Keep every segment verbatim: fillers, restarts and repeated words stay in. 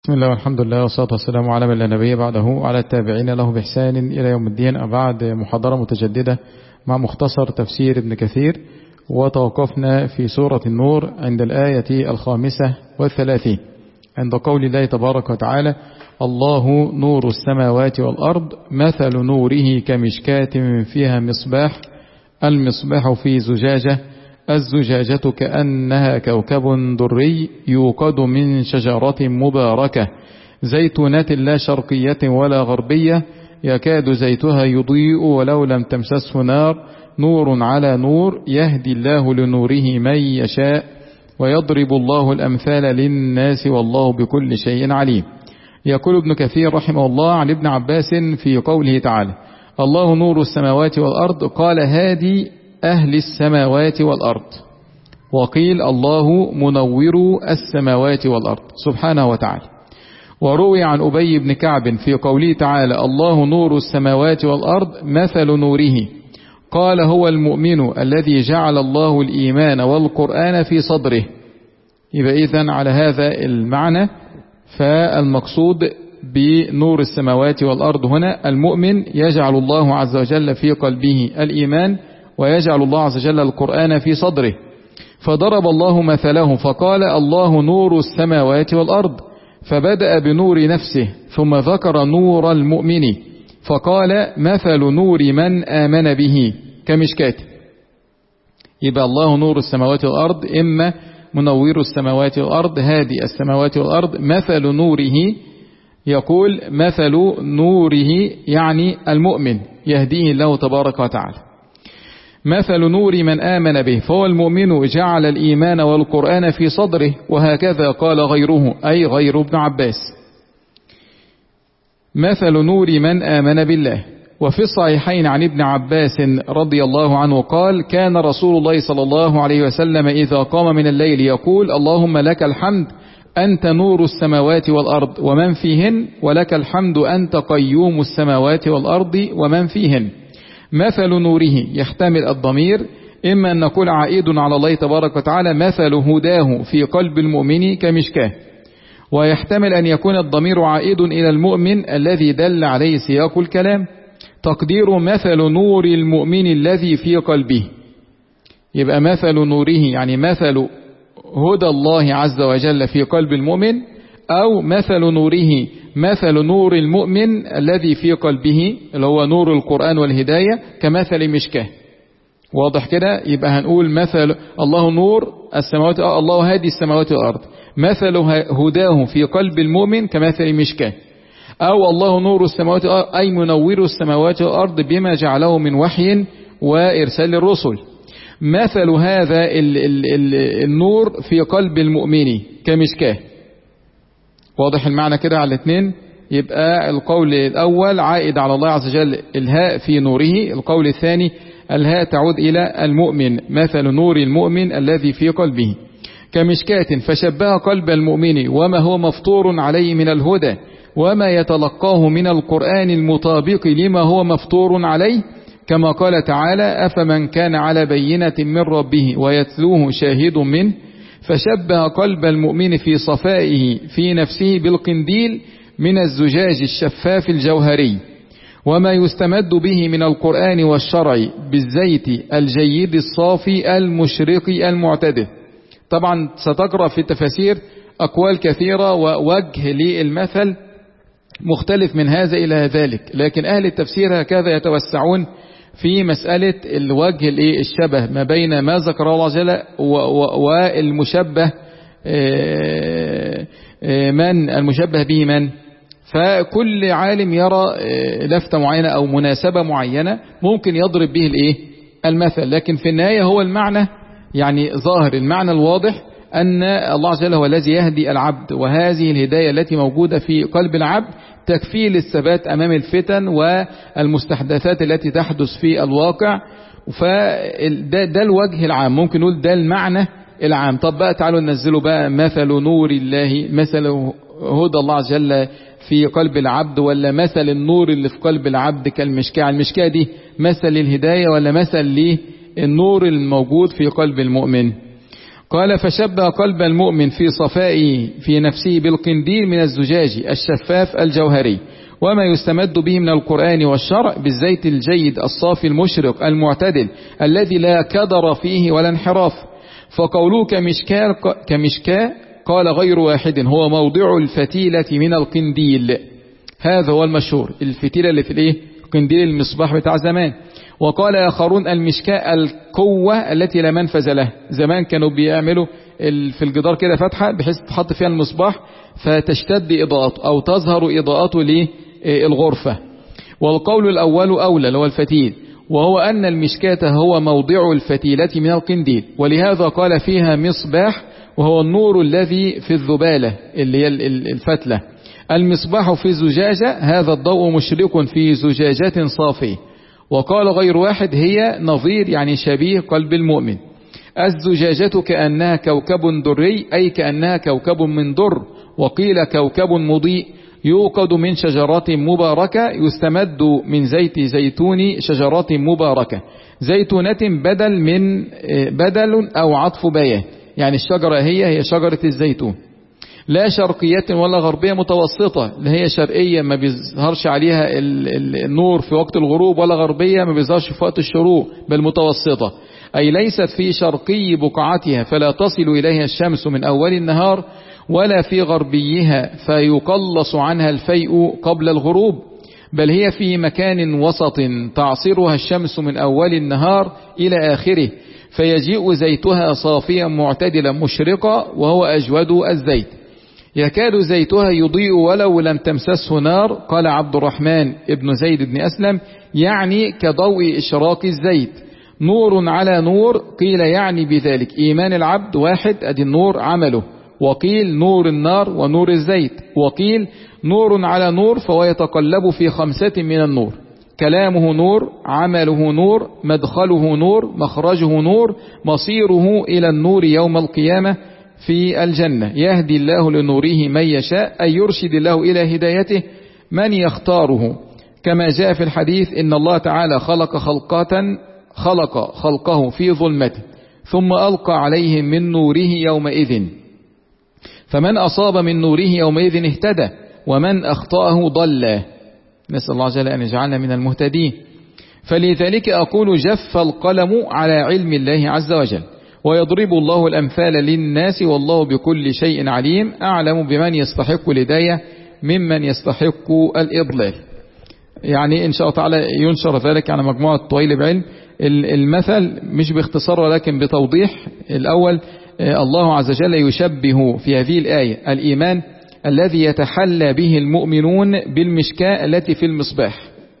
بسم الله والحمد لله والصلاة والسلام على من لا نبي بعده وعلى التابعين له بإحسان إلى يوم الدين. أبعد محاضرة متجددة مع مختصر تفسير ابن كثير، وتوقفنا في سورة النور عند الآية الخامسة والثلاثين عند قول الله تبارك وتعالى: الله نور السماوات والأرض مثل نوره كمشكاة فيها مصباح، المصباح في زجاجة، الزجاجة كأنها كوكب دري يوقد من شجرة مباركة زيتونة لا شرقية ولا غربية يكاد زيتها يضيء ولو لم تمسسه نار، نور على نور يهدي الله لنوره من يشاء ويضرب الله الأمثال للناس والله بكل شيء عليم. يقول ابن كثير رحمه الله عن ابن عباس في قوله تعالى: الله نور السماوات والأرض، قال هادي أهل السماوات والأرض، وقيل الله منور السماوات والأرض سبحانه وتعالى. وروي عن أبي بن كعب في قوله تعالى: الله نور السماوات والأرض مثل نوره، قال هو المؤمن الذي جعل الله الإيمان والقرآن في صدره. يبقى إذن على هذا المعنى فالمقصود بنور السماوات والأرض هنا المؤمن، يجعل الله عز وجل في قلبه الإيمان ويجعل الله عز وجل القرآن في صدره. فضرب الله مثله فقال: الله نور السماوات والأرض، فبدأ بنور نفسه ثم ذكر نور المؤمن فقال: مثل نور من آمن به كمشكاة. يبقى الله نور السماوات والأرض، إما منور السماوات والأرض، هادي السماوات والأرض، مثل نوره، يقول مثل نوره يعني المؤمن يهديه الله تبارك وتعالى. مثل نور من آمن به، فهو المؤمن جعل الإيمان والقرآن في صدره، وهكذا قال غيره أي غير ابن عباس. مثل نور من آمن بالله. وفي الصحيحين عن ابن عباس رضي الله عنه قال: كان رسول الله صلى الله عليه وسلم إذا قام من الليل يقول: اللهم لك الحمد أنت نور السماوات والأرض ومن فيهن، ولك الحمد أنت قيوم السماوات والأرض ومن فيهن. مثل نوره يحتمل الضمير، إما أن نقول عائد على الله تبارك وتعالى مثل هداه في قلب المؤمن كمشكاه، ويحتمل أن يكون الضمير عائد إلى المؤمن الذي دل عليه سياق الكلام، تقدير مثل نور المؤمن الذي في قلبه. يبقى مثل نوره يعني مثل هدى الله عز وجل في قلب المؤمن، أو مثل نوره مثل نور المؤمن الذي في قلبه اللي هو نور القرآن والهداية كمثل مشكاه. واضح كده؟ يبقى هنقول مثل الله نور السماوات، الله هادي السماوات والأرض، مثل هداه في قلب المؤمن كمثل مشكاه، أو الله نور السماوات أي منور السماوات والأرض بما جعله من وحي وإرسال الرسل. مثل هذا ال ال ال النور في قلب المؤمن كمشكاه. واضح المعنى كده على الاثنين؟ يبقى القول الأول عائد على الله عز وجل الهاء في نوره، القول الثاني الهاء تعود إلى المؤمن، مثل نور المؤمن الذي في قلبه كمشكاة، فشبه قلب المؤمن وما هو مفطور عليه من الهدى وما يتلقاه من القرآن المطابق لما هو مفطور عليه، كما قال تعالى: أفمن كان على بينة من ربه ويتلوه شاهد منه، فشبه قلب المؤمن في صفائه في نفسه بالقنديل من الزجاج الشفاف الجوهري، وما يستمد به من القرآن والشرع بالزيت الجيد الصافي المشرق المعتدل. طبعا ستقرأ في التفاسير أقوال كثيرة ووجه للمثل مختلف من هذا إلى ذلك، لكن أهل التفسير هكذا يتوسعون في مسألة الوجه الشبه ما بين ما ذكر الله جل والمشبه من المشبه به من، فكل عالم يرى لفتة معينة أو مناسبة معينة ممكن يضرب به الايه المثل، لكن في النهاية هو المعنى يعني ظاهر، المعنى الواضح أن الله عز وجل هو الذي يهدي العبد، وهذه الهداية التي موجودة في قلب العبد تكفيه للثبات أمام الفتن والمستحدثات التي تحدث في الواقع. فده ده الوجه العام، ممكن نقول ده المعنى العام. طب بقى تعالوا ننزله بقى، مثل نور الله، مثل هدى الله عز وجل في قلب العبد، ولا مثل النور اللي في قلب العبد كالمشكاة، المشكاة دي مثل الهداية ولا مثل للنور الموجود في قلب المؤمن؟ قال فشبه قلب المؤمن في صفائه في نفسه بالقنديل من الزجاج الشفاف الجوهري، وما يستمد به من القرآن والشرع بالزيت الجيد الصافي المشرق المعتدل الذي لا كدر فيه ولا انحراف. فقوله كمشكاة كمشكاة قال غير واحد هو موضع الفتيلة من القنديل، هذا هو المشهور، الفتيلة اللي في الايه قنديل المصباح بتاع زمان. وقال آخرون المشكاة القوة التي لا منفذ له، زمان كانوا بيعملوا في الجدار كده فتحة بحيث تحط فيها المصباح فتشتد إضاءته أو تظهر إضاءته للغرفة. والقول الأول أولى اللي هو الفتيل، وهو أن المشكاة هو موضع الفتيلة من القنديل، ولهذا قال فيها مصباح وهو النور الذي في الذبالة اللي هي الفتلة. المصباح في زجاجة هذا الضوء مشرق في زجاجة صافية. وقال غير واحد هي نظير يعني شبيه قلب المؤمن. الزجاجة كأنها كوكب دري أي كأنها كوكب من در، وقيل كوكب مضيء يوقد من شجرات مباركة يستمد من زيت زيتون شجرات مباركة. زيتونة بدل من بدل أو عطف بيان، يعني الشجرة هي هي شجرة الزيتون، لا شرقية ولا غربية متوسطة، لا هي شرقية ما بيظهرش عليها النور في وقت الغروب، ولا غربية ما بيظهرش في وقت الشروق، بل متوسطة، أي ليست في شرقي بقعتها فلا تصل إليها الشمس من أول النهار، ولا في غربيها فيقلص عنها الفيء قبل الغروب، بل هي في مكان وسط تعصرها الشمس من أول النهار إلى آخره، فيجيء زيتها صافيا معتدلا مشرقا وهو أجود الزيت، يكاد زيتها يضيء ولو لم تمسسه نار. قال عبد الرحمن ابن زيد بن أسلم يعني كضوء إشراق الزيت، نور على نور، قيل يعني بذلك إيمان العبد واحد أدي النور عمله، وقيل نور النار ونور الزيت، وقيل نور على نور فهو يتقلب في خمسة من النور، كلامه نور، عمله نور، مدخله نور، مخرجه نور، مصيره إلى النور يوم القيامة في الجنة. يهدي الله لنوره من يشاء أي يرشد الله إلى هدايته من يختاره، كما جاء في الحديث إن الله تعالى خلق خلقة خلق خلقه في ظلمته ثم ألقى عليهم من نوره يومئذ، فمن أصاب من نوره يومئذ اهتدى ومن أخطأه ضل. نسأل الله جل أن يجعلنا من المهتدين. فلذلك أقول جف القلم على علم الله عز وجل، ويضرب الله الأمثال للناس والله بكل شيء عليم، أعلم بمن يستحق الهداية ممن يستحق الإضلال. يعني إن شاء الله تعالى ينشر ذلك على مجموعة طويل بعلم. المثل مش باختصار ولكن بتوضيح. الأول الله عز وجل يشبه في هذه الآية الإيمان الذي يتحلى به المؤمنون بالمشكاة التي في المصباح،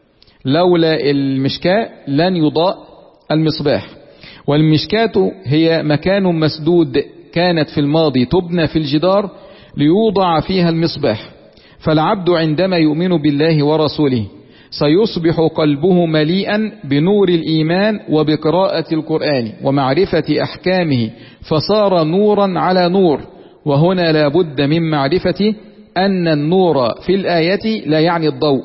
لولا المشكاة لن يضاء المصباح. والمشكاة هي مكان مسدود كانت في الماضي تبنى في الجدار ليوضع فيها المصباح، فالعبد عندما يؤمن بالله ورسوله سيصبح قلبه مليئا بنور الإيمان وبقراءة القرآن ومعرفة أحكامه، فصار نورا على نور. وهنا لا بد من معرفة أن النور في الآية لا يعني الضوء،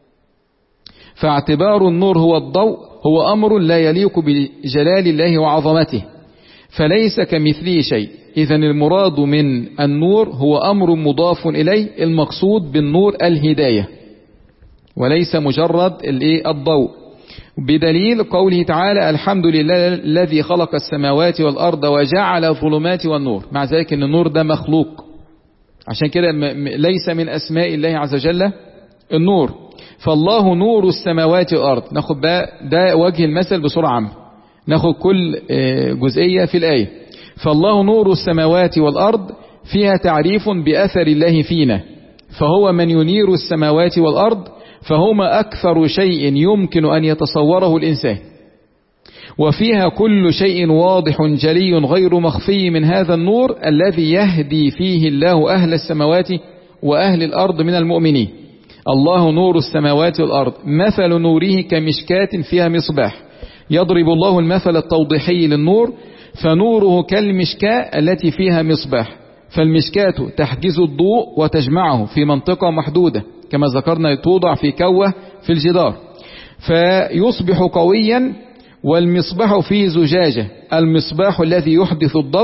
فاعتبار النور هو الضوء هو أمر لا يليق بجلال الله وعظمته، فليس كمثله شيء. إذن المراد من النور هو أمر مضاف إليه، المقصود بالنور الهداية وليس مجرد الضوء، بدليل قوله تعالى الحمد لله الذي خلق السماوات والأرض وجعل الظلمات والنور، مع ذلك أن النور ده مخلوق، عشان كده ليس من أسماء الله عز وجل النور. فالله نور السماوات والأرض، ناخد بقى ده وجه المثل بسرعة عامة، ناخد كل جزئية في الآية. فالله نور السماوات والأرض فيها تعريف بأثر الله فينا، فهو من ينير السماوات والأرض، فهما أكثر شيء يمكن أن يتصوره الإنسان، وفيها كل شيء واضح جلي غير مخفي من هذا النور الذي يهدي فيه الله أهل السماوات وأهل الأرض من المؤمنين. الله نور السماوات والأرض مثل نوره كمشكاة فيها مصباح. يضرب الله المثل التوضيحي للنور، فنوره كالمشكاة التي فيها مصباح، فالمشكاة تحجز الضوء وتجمعه في منطقة محدودة كما ذكرنا، توضع في كوة في الجدار فيصبح قويا، والمصباح فيه زجاجة، المصباح الذي يحدث الضوء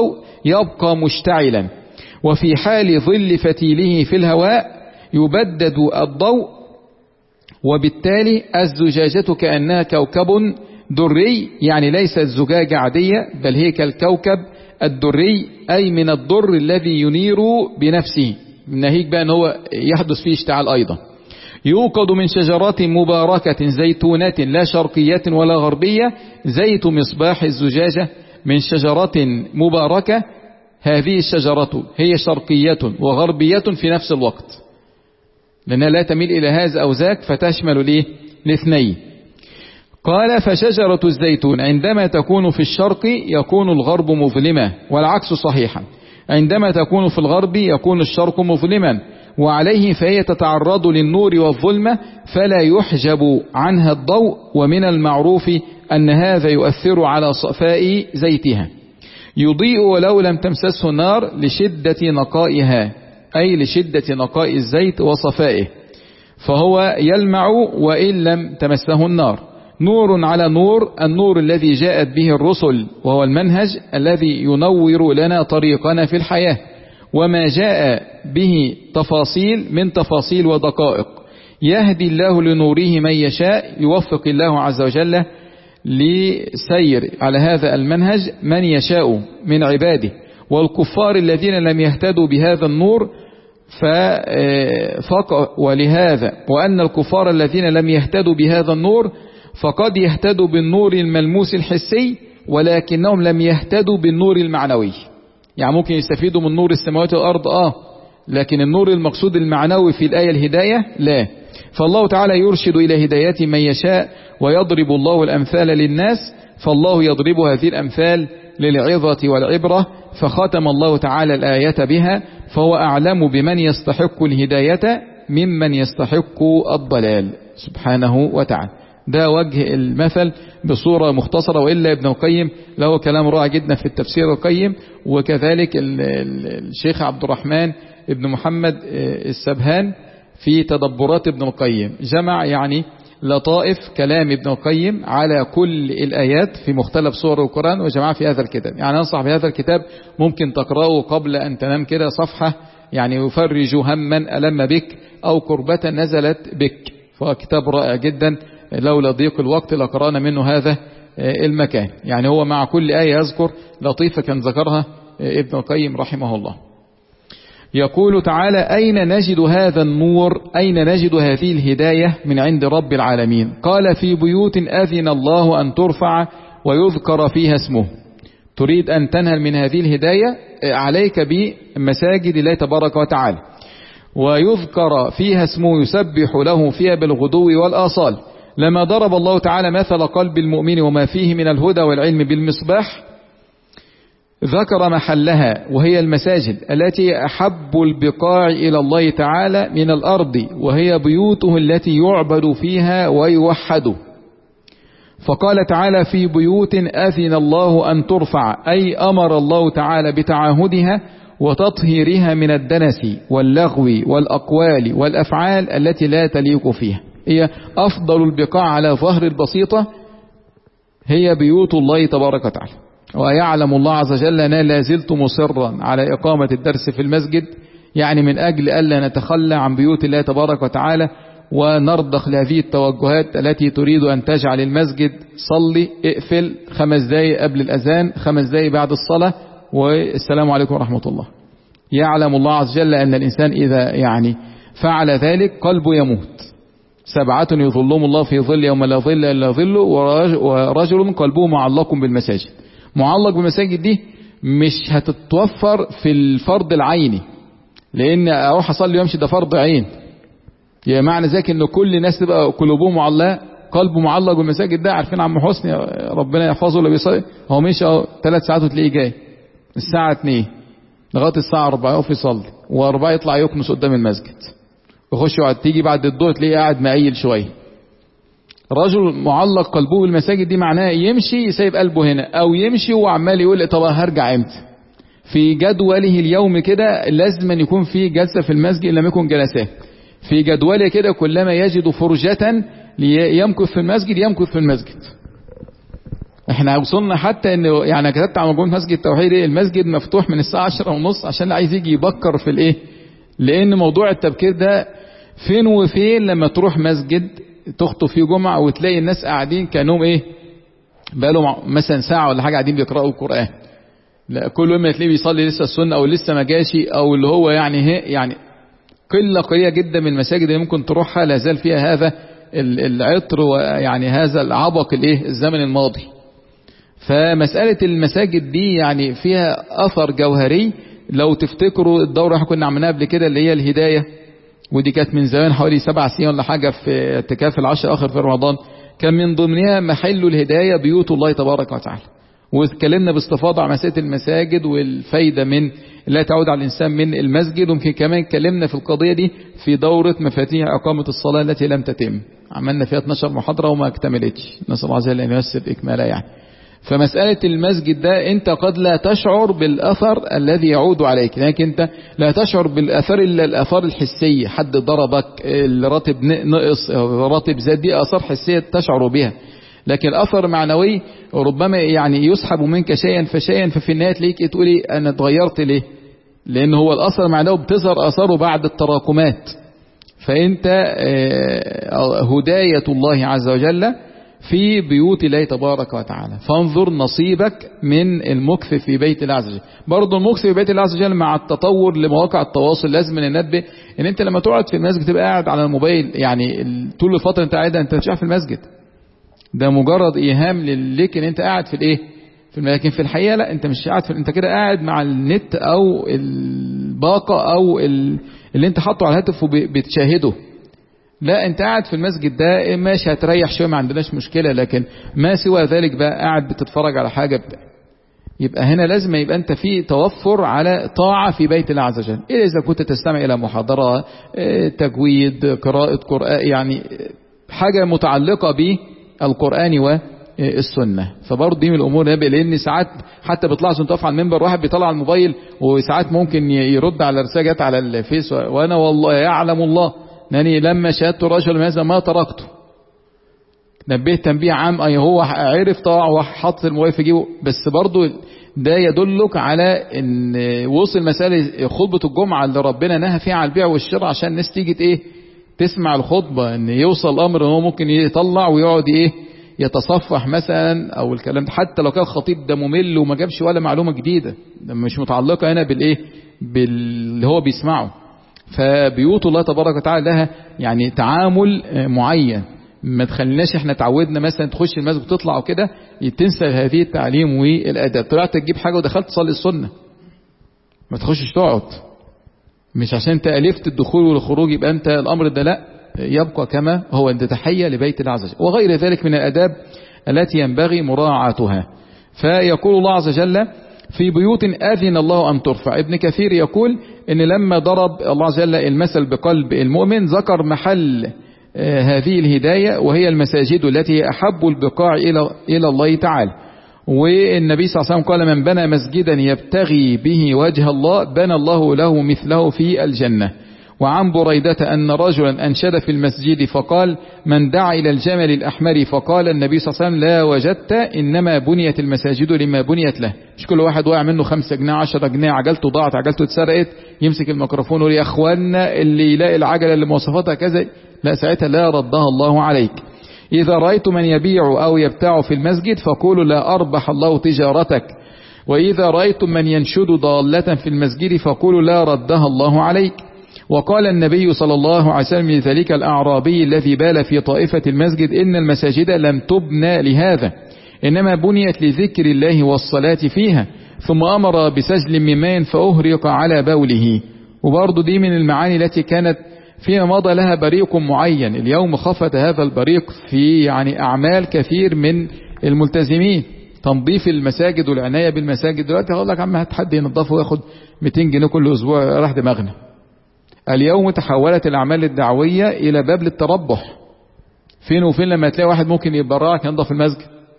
يبقى مشتعلا، وفي حال ظل فتيله في الهواء يبدد الضوء، وبالتالي الزجاجة كأنها كوكب دري، يعني ليست زجاجة عادية بل هي كالكوكب الدري، أي من الضر الذي ينير بنفسه، ناهيك بقى أن هو يحدث فيه اشتعال أيضا. يوقد من شجرات مباركة زيتونة لا شرقية ولا غربية، زيت مصباح الزجاجة من شجرة مباركة، هذه الشجرة هي شرقية وغربية في نفس الوقت، لأنها لا تميل إلى هذا أو ذاك فتشمل ليه الاثنين. قال فشجرة الزيتون عندما تكون في الشرق يكون الغرب مظلما، والعكس صحيحا، عندما تكون في الغرب يكون الشرق مظلما، وعليه فهي تتعرض للنور والظلمة فلا يحجب عنها الضوء، ومن المعروف أن هذا يؤثر على صفاء زيتها. يضيء ولو لم تمسسه النار لشدة نقائها، أي لشدة نقاء الزيت وصفائه، فهو يلمع وإن لم تمسه النار. نور على نور، النور الذي جاءت به الرسل، وهو المنهج الذي ينور لنا طريقنا في الحياة، وما جاء به تفاصيل من تفاصيل ودقائق. يهدي الله لنوره من يشاء، يوفق الله عز وجل لسير على هذا المنهج من يشاء من عباده. والكفار الذين لم يهتدوا بهذا النور ففق ولهذا وأن الكفار الذين لم يهتدوا بهذا النور فقد يهتدوا بالنور الملموس الحسي، ولكنهم لم يهتدوا بالنور المعنوي. يعني ممكن يستفيدوا من نور السماوات والأرض آه لكن النور المقصود المعنوي في الآية الهداية لا. فالله تعالى يرشد إلى هداية من يشاء، ويضرب الله الأمثال للناس، فالله يضرب هذه الأمثال للعظة والعبرة، فختم الله تعالى الآية بها، فهو أعلم بمن يستحق الهداية ممن يستحق الضلال سبحانه وتعالى. ده وجه المثل بصورة مختصرة، وإلا ابن القيم له كلام رائع جدا في التفسير القيم، وكذلك الشيخ عبد الرحمن ابن محمد السبهان في تدبرات ابن القيم جمع يعني لطائف كلام ابن القيم على كل الآيات في مختلف سور القرآن وجمعها في هذا الكتاب. يعني أنصح بهذا الكتاب، ممكن تقرأه قبل أن تنام كده صفحة، يعني يفرج هما ألم بك أو كربة نزلت بك، فهو كتاب رائع جدا، لولا ضيق الوقت لقرأنا منه هذا المكان. يعني هو مع كل آية يذكر لطيفة كان ذكرها ابن القيم رحمه الله. يقول تعالى أين نجد هذا النور، أين نجد هذه الهداية من عند رب العالمين؟ قال في بيوت أذن الله أن ترفع ويذكر فيها اسمه. تريد أن تنهل من هذه الهداية، عليك بمساجد الله تبارك وتعالى، ويذكر فيها اسمه يسبح له فيها بالغدو والآصال. لما ضرب الله تعالى مثل قلب المؤمن وما فيه من الهدى والعلم بالمصباح، ذكر محلها وهي المساجد التي أحب البقاع إلى الله تعالى من الأرض، وهي بيوته التي يعبد فيها ويوحد. فقال تعالى في بيوت أذن الله أن ترفع، أي أمر الله تعالى بتعاهدها وتطهيرها من الدنس واللغو والأقوال والأفعال التي لا تليق فيها. هي أفضل البقاع على ظهر البسيطة هي بيوت الله تبارك وتعالى. ويعلم الله عز وجل أنا لا زلت مصرا على إقامة الدرس في المسجد، يعني من أجل ألا نتخلى عن بيوت الله تبارك وتعالى، ونرضخ لهذه التوجهات التي تريد أن تجعل المسجد صلي اقفل خمس دقايق قبل الأذان، خمس دقايق بعد الصلاة، والسلام عليكم ورحمة الله. يعلم الله عز وجل أن الإنسان إذا يعني فعل ذلك قلبه يموت. سبعة يظلهم الله في ظل يوم لا ظل إلا ظله، ورجل قلبه معلق بالمساجد. معلق بالمساجد دي مش هتتوفر في الفرض العيني، لأن أروح أصلي ويمشي ده فرض عين، يعني معنى ذلك أن كل الناس تبقى قلوبهم معلقة، قلبه معلق بالمساجد. ده عارفين عم حسني ربنا يحفظه اللي بيصلي، هو مش ثلاث ساعات وتلاقيه جاي الساعة اتنين لغاية الساعة أربعة يقف يصلي، وأربعة يطلع يكنس قدام المسجد، يخش يقعد، تيجي بعد الظهر تلاقيه قاعد مقيل شوية. رجل معلق قلبه بالمساجد دي معناه يمشي يسيب قلبه هنا، او يمشي وعمال يقول طب هرجع امتى. في جدوله اليوم كده لازم أن يكون في جلسة في المسجد لم يكن جلسات، في جدوله كده كلما يجد فرجة يمكث في المسجد يمكث في المسجد. احنا وصلنا حتى انه يعني كتبت على مجموعة مسجد التوحيد المسجد مفتوح من الساعة عشرة ونص عشان اللي عايز يجي يبكر في الايه، لان موضوع التبكير ده فين وفين لما تروح مسجد تخطب فيه جمعة وتلاقي الناس قاعدين كانهم ايه بقالهم مثلا ساعة ولا حاجة قاعدين بيقرأوا القرآن. لا كل يوم تلاقيه بيصلي لسه السنة او لسه ما جاشي او اللي هو يعني هي يعني قلة قليلة جدا من المساجد اللي ممكن تروحها لا زال فيها هذا العطر ويعني هذا العبق الايه الزمن الماضي. فمسألة المساجد دي يعني فيها اثر جوهري. لو تفتكروا الدورة احنا كنا عملناها قبل كده اللي هي الهداية، ودي كانت من زمان حوالي سبع سنين ولا حاجة في اعتكاف العشر الاخر في رمضان، كان من ضمنها محل الهداية بيوت الله تبارك وتعالى. واتكلمنا باستفاضة عن مسألة المساجد والفايدة من لا تعود على الإنسان من المسجد. وممكن كمان اتكلمنا في القضية دي في دورة مفاتيح إقامة الصلاة التي لم تتم، عملنا فيها اتناشر محاضرة وما اكتملتش، نسأل الله عز وجل أن ييسر إكمالها يعني. فمسألة المسجد ده انت قد لا تشعر بالأثر الذي يعود عليك، لكن انت لا تشعر بالأثر إلا الأثار الحسية، حد ضربك، الراتب نقص، الراتب زاد، دي أثار حسية تشعر بها. لكن الأثر معنوي ربما يعني يسحب منك شيئا فشيئا، ففي النهاية تلاقيك تقولي أنا اتغيرت ليه؟ لأن هو الأثر معنوي بتظهر أثره بعد التراكمات. فأنت هداية الله عز وجل في بيوت الله تبارك وتعالى، فانظر نصيبك من المكث في بيت الله عز وجل. برضه المكث في بيت الله عز وجل مع التطور لمواقع التواصل لازم ننبه ان انت لما تقعد في المسجد تبقى قاعد على الموبايل، يعني طول الفتره انت قاعد انت مش قاعد في المسجد، ده مجرد ايهام ليك ان انت قاعد في الايه في الم... لكن في الحقيقه لا، انت مش قاعد في... انت كده قاعد مع النت او الباقه او ال... اللي انت حاطه على الهاتف وبتشاهده. لا انت قاعد في المسجد ده ماشي هتريح شويه ما عندناش مشكله، لكن ما سوى ذلك بقى قاعد بتتفرج على حاجه بتاع. يبقى هنا لازم يبقى انت في توفر على طاعه في بيت الله عز وجل، الا اذا كنت تستمع الى محاضره، تجويد، قراءه قران، يعني حاجه متعلقه بالقران والسنه. فبرضه دي من الامور، لان ساعات حتى بيطلعوا انت واقف على المنبر واحد بيطلع على الموبايل، وساعات ممكن يرد على رساله جت على الفيس، وانا والله يعلم الله انني لما شاهدت رجل هذا ما تركته. نبهت تنبيه عام، اي هو عرف طبعا وحط الموبايل في جيبه، بس برضه ده يدلك على ان وصل مسألة خطبة الجمعة اللي ربنا نهى فيها على البيع والشراء عشان الناس تيجي ايه تسمع الخطبة، ان يوصل الامر ان هو ممكن يطلع ويقعد ايه يتصفح مثلا او الكلام ده، حتى لو كان الخطيب ده ممل وما جابش ولا معلومة جديدة، مش متعلقة هنا بالايه باللي هو بيسمعه. فبيوت الله تبارك وتعالى لها يعني تعامل معين، ما تخليناش احنا تعودنا مثلا تخش المسجد وتطلع وكده تنسى هذه التعليم والاداب. طلعت تجيب حاجه ودخلت تصلي السنه، ما تخشش تقعد، مش عشان انت الفت الدخول والخروج يبقى انت الامر ده لا، يبقى كما هو انت تحيه لبيت الله عز وجل، وغير ذلك من الاداب التي ينبغي مراعاتها. فيقول الله عز وجل في بيوت أذن الله أن ترفع. ابن كثير يقول إن لما ضرب الله عز وجل المثل بقلب المؤمن ذكر محل آه هذه الهداية وهي المساجد التي أحب البقاع إلى إلى الله تعالى. والنبي صلى الله عليه وسلم قال من بنى مسجدا يبتغي به وجه الله بنى الله له مثله في الجنة. وعن بريدة أن رجلا أنشد في المسجد فقال من دعا إلى الجمل الأحمر فقال النبي صلى الله عليه وسلم لا وجدت إنما بنيت المساجد لما بنيت له. مش كل واحد واقع منه خمسة جنيه عشرة جنيه عجلته ضاعت عجلته اتسرقت يمسك الميكروفون ويقول يا أخوانا اللي يلاقي العجلة اللي مواصفاتها كذا، لا ساعتها لا ردها الله عليك. إذا رأيت من يبيع أو يبتاع في المسجد فقولوا لا أربح الله تجارتك. وإذا رأيتم من ينشد ضالة في المسجد فقولوا لا ردها الله عليك. وقال النبي صلى الله عليه وسلم لذلك الأعرابي الذي بال في طائفة المسجد إن المساجد لم تبنى لهذا إنما بنيت لذكر الله والصلاة فيها، ثم أمر بسجل من ماء فأهرق على بوله. وبرضه دي من المعاني التي كانت فيما مضى لها بريق معين، اليوم خفت هذا البريق في يعني أعمال كثير من الملتزمين، تنظيف المساجد والعناية بالمساجد. دلوقتي هقول لك عم هات حد ينظفه وياخد مئتين جنيه كل أسبوع راح دماغنا. اليوم تحولت الأعمال الدعوية إلى باب للتربح. فين وفين لما تلاقي واحد ممكن يتبرعك ينظف المسجد،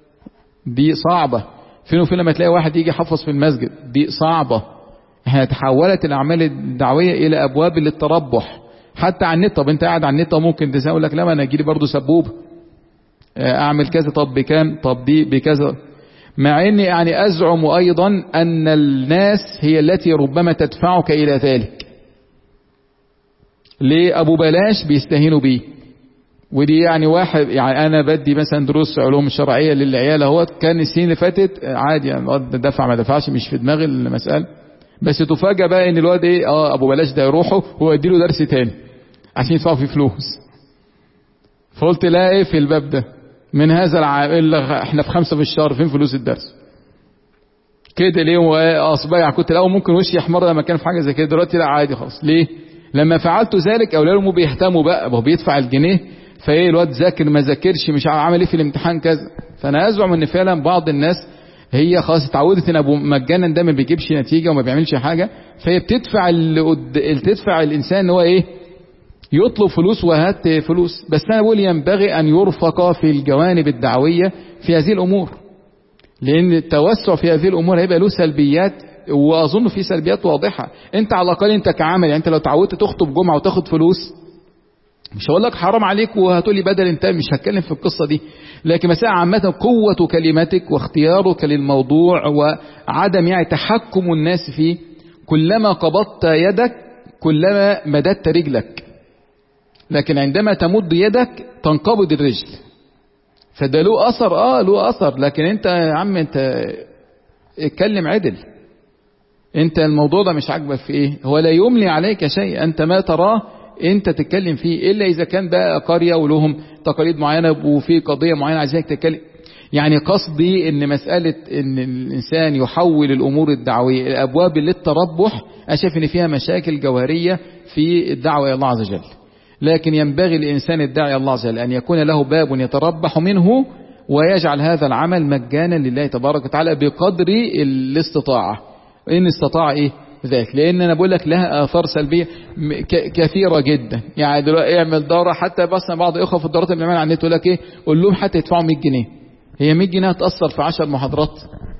دي صعبة. فين وفين لما تلاقي واحد يجي يحفظ في المسجد، دي صعبة. احنا تحولت الأعمال الدعوية إلى أبواب للتربح حتى على النت. طب انت قاعد على النت وممكن تقول لك لا ما انا اجي لي برضه سبوب اعمل كذا، طب بكام، طب دي بكذا. مع اني يعني ازعم ايضا ان الناس هي التي ربما تدفعك الى ذلك. ليه؟ ابو بلاش بيستهينوا بيه. ودي يعني واحد، يعني انا بدي مثلا دروس علوم شرعيه للعيال اهوت، كان السنين اللي فاتت عادي يعني دفع ما دفعش مش في دماغي المساله، بس تفاجئ بقى ان الواد ايه، اه ابو بلاش ده يروحوا هو يديله درس تاني عشان يدفعوا فيه فلوس. فقلت لا، ايه في الباب ده من هذا العائل، احنا في خمسة في الشهر، فين فلوس الدرس كده ليه؟ واصبع كنت الاول ممكن وشي يحمر لما كان في حاجه زي كده، دلوقتي لا عادي خالص. ليه؟ لما فعلت ذلك اولادهم بيهتموا بقى، هو بيدفع الجنيه فايه الواد ذاكر ما ذاكرش مش عامل ايه في الامتحان كذا. فانا ازعم ان فعلا بعض الناس هي خلاص اتعودت ان ابو مجانا ده ما بيجيبش نتيجه وما بيعملش حاجه، فهي بتدفع اللي تدفع الانسان ان هو ايه يطلب فلوس وهات فلوس. بس انا بقول ينبغي ان يرفق في الجوانب الدعويه في هذه الامور، لان التوسع في هذه الامور هيبقى له سلبيات، واظن في سلبيات واضحه. انت على الاقل انت كعامل، يعني انت لو تعودت تخطب جمعه وتاخد فلوس مش هقول لك حرام عليك وهتقولي بدل، انت مش هتكلم في القصه دي، لكن مساء عامه قوه كلمتك واختيارك للموضوع وعدم يعني تحكم الناس فيه، كلما قبضت يدك كلما مددت رجلك، لكن عندما تمد يدك تنقبض الرجل. فده له اثر، اه له اثر، لكن انت يا عم انت اتكلم عدل، انت الموضوع ده مش عاجبك في ايه، هو لا يملي عليك شيء، انت ما تراه انت تتكلم فيه، الا اذا كان بقى قرية ولهم تقاليد معينة وفي قضية معينة عايزينك تتكلم. يعني قصدي ان مسألة ان الانسان يحول الامور الدعوية الابواب للتربح، اشاف ان فيها مشاكل جوهرية في الدعوة الى الله عز وجل. لكن ينبغي الانسان الداعي الله عز وجل ان يكون له باب يتربح منه، ويجعل هذا العمل مجانا لله تبارك وتعالى بقدر الاستطاعة، ان استطاع ايه ذلك. لان انا بقول لك لها اثار سلبيه كثيره جدا. يعني دلوقتي اعمل دوره، حتى بس بعض الاخوه في الدورات اللي بنعملها على النت يقول لك ايه، قول لهم حتى يدفعوا مية جنيه. هي مية جنيه هتاثر في عشر محاضرات؟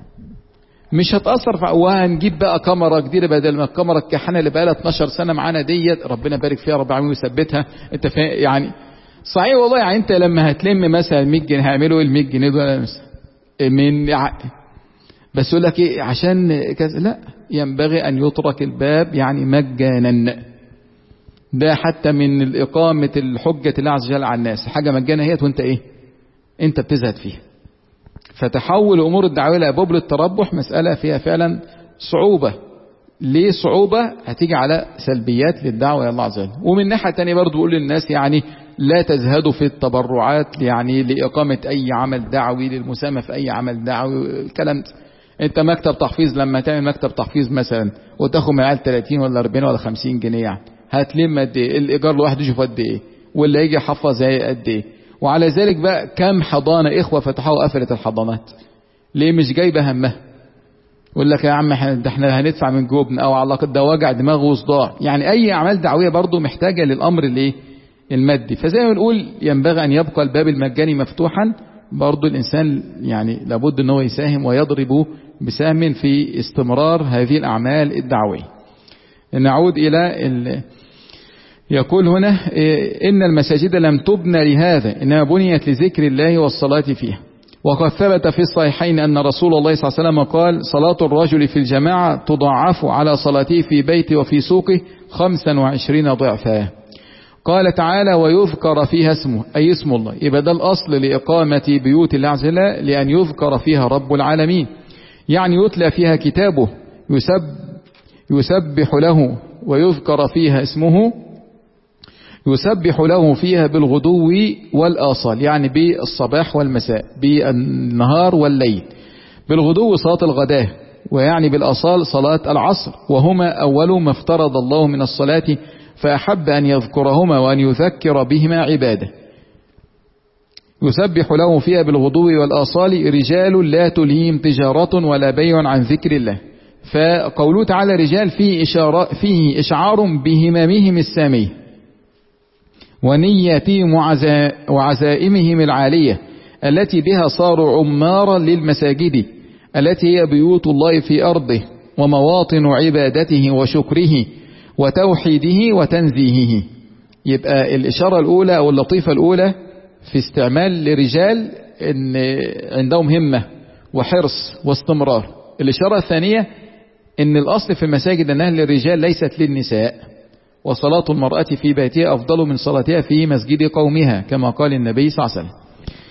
مش هتاثر في. وهنجيب بقى كاميرا جديده بدل ما الكاميرا الكحانه اللي بقى لها اتناشر سنه معانا ديت، ربنا يبارك فيها رب العالمين ويثبتها. انت فاهم يعني صحيح والله. يعني انت لما هتلم مثلا مية جنيه هيعملوا ايه ال مية جنيه دول من بس يقول لك ايه عشان كذا؟ لا، ينبغي ان يترك الباب يعني مجانا. ده حتى من اقامه الحجه الله عز وجل على الناس، حاجه مجانا هي وانت ايه انت بتزهد فيها. فتحول امور الدعوه الى ابواب للتربح مساله فيها فعلا صعوبه. ليه صعوبه؟ هتيجي على سلبيات للدعوه الى الله عز وجل. ومن ناحيه ثانيه برضه بقول للناس يعني لا تزهدوا في التبرعات يعني لاقامه اي عمل دعوي، للمساهمه في اي عمل دعوي، الكلام ده. انت مكتب تحفيظ لما تعمل مكتب تحفيظ مثلا وتاخد من العيال تلاتين ولا اربعين ولا خمسين جنيه، يعني هتلم قد ايه؟ الايجار لوحده شوف قد ايه، واللي هيجي يحفظ قد ايه. وعلى ذلك بقى كم حضانه اخوه فتحوا وقفلت الحضانات. ليه؟ مش جايبه همها. يقول لك يا عم احنا احنا هندفع من جوبنا، او على ده وجع دماغ وصداع. يعني اي اعمال دعويه برضو محتاجه للامر الايه المادي. فزي ما بنقول ينبغي ان يبقى الباب المجاني مفتوحا. برضو الانسان يعني لابد ان هو يساهم ويضرب بسهم في استمرار هذه الاعمال الدعويه. نعود الى ال... يقول هنا ان المساجد لم تبنى لهذا، انما بنيت لذكر الله والصلاه فيها. وقد ثبت في الصحيحين ان رسول الله صلى الله عليه وسلم قال: صلاه الرجل في الجماعه تضاعف على صلاته في بيته وفي سوقه خمسا وعشرين ضعفا. قال تعالى: ويذكر فيها اسمه، أي اسم الله. يبقى ده الأصل لإقامة بيوت الله عز وجل، لأن يذكر فيها رب العالمين، يعني يتلى فيها كتابه، يسب يسبح له ويذكر فيها اسمه، يسبح له فيها بالغدو والآصال، يعني بالصباح والمساء، بالنهار والليل. بالغدو صلاة الغداة، ويعني بالآصال صلاة العصر، وهما أول ما افترض الله من الصلاة، فأحب أن يذكرهما وأن يذكر بهما عباده. يسبح له فيها بالغدو والآصال رجال لا تلهيهم تجارة ولا بيع عن ذكر الله. فقوله تعالى رجال فيه, إشارة فيه إشعار بهمامهم السامية ونياتهم وعزائمهم العالية، التي بها صاروا عمارا للمساجد التي هي بيوت الله في أرضه ومواطن عبادته وشكره وتوحيده وتنزيهه. يبقى الإشارة الأولى أو اللطيفة الأولى في استعمال لرجال إن عندهم همة وحرص واستمرار. الإشارة الثانية إن الأصل في المساجد أنها للرجال ليست للنساء، وصلاة المرأة في بيتها أفضل من صلاتها في مسجد قومها كما قال النبي صلى الله عليه وسلم.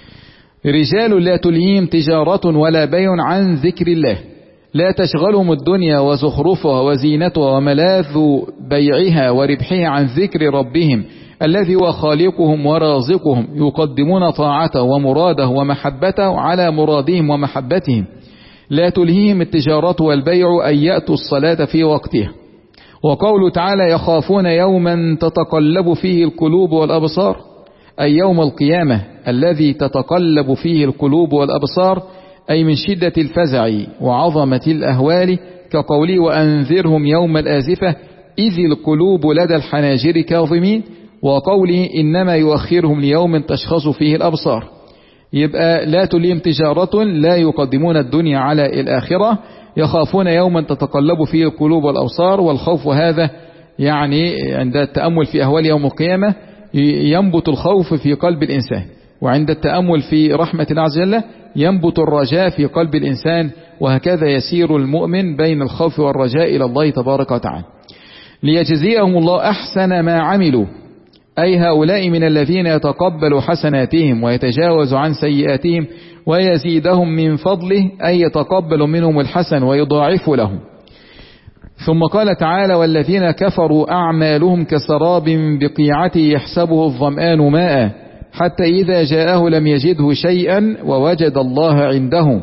رجال لا تلهيهم تجارة ولا بيع عن ذكر الله، لا تشغلهم الدنيا وزخرفها وزينتها وملاذ بيعها وربحها عن ذكر ربهم الذي هو خالقهم ورازقهم، يقدمون طاعته ومراده ومحبته على مرادهم ومحبتهم. لا تلهيهم التجارة والبيع أن يأتوا الصلاة في وقتها. وقوله تعالى يخافون يوما تتقلب فيه القلوب والأبصار، أي يوم القيامة الذي تتقلب فيه القلوب والأبصار، أي من شدة الفزع وعظمة الأهوال، كقوله وأنذرهم يوم الآزفة إذ القلوب لدى الحناجر كاظمين، وقوله إنما يؤخرهم ليوم تشخص فيه الأبصار. يبقى لا تلهم تجارة، لا يقدمون الدنيا على الآخرة، يخافون يوما تتقلب فيه القلوب والأبصار. والخوف هذا يعني عند التأمل في أهوال يوم القيامة ينبت الخوف في قلب الإنسان، وعند التأمل في رحمة الله عز وجل ينبت الرجاء في قلب الإنسان، وهكذا يسير المؤمن بين الخوف والرجاء إلى الله تبارك وتعالى. ليجزيهم الله أحسن ما عملوا، أي هؤلاء من الذين يتقبل حسناتهم ويتجاوز عن سيئاتهم ويزيدهم من فضله، أي يتقبل منهم الحسن ويضاعف لهم. ثم قال تعالى والذين كفروا أعمالهم كسراب بقيعة يحسبه الظمآن ماء حتى إذا جاءه لم يجده شيئا ووجد الله عنده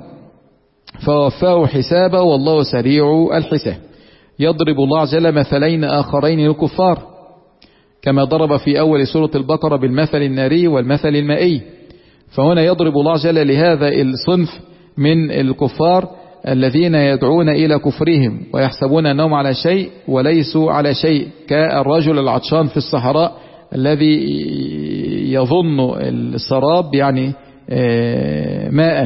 فوفاه حسابه والله سريع الحساب. يضرب الله عز وجل مثلين آخرين للكفار كما ضرب في أول سورة البقرة بالمثل الناري والمثل المائي، فهنا يضرب الله عز وجل لهذا الصنف من الكفار الذين يدعون إلى كفرهم ويحسبون أنهم على شيء وليسوا على شيء، كالرجل العطشان في الصحراء الذي يظن السراب يعني ماء.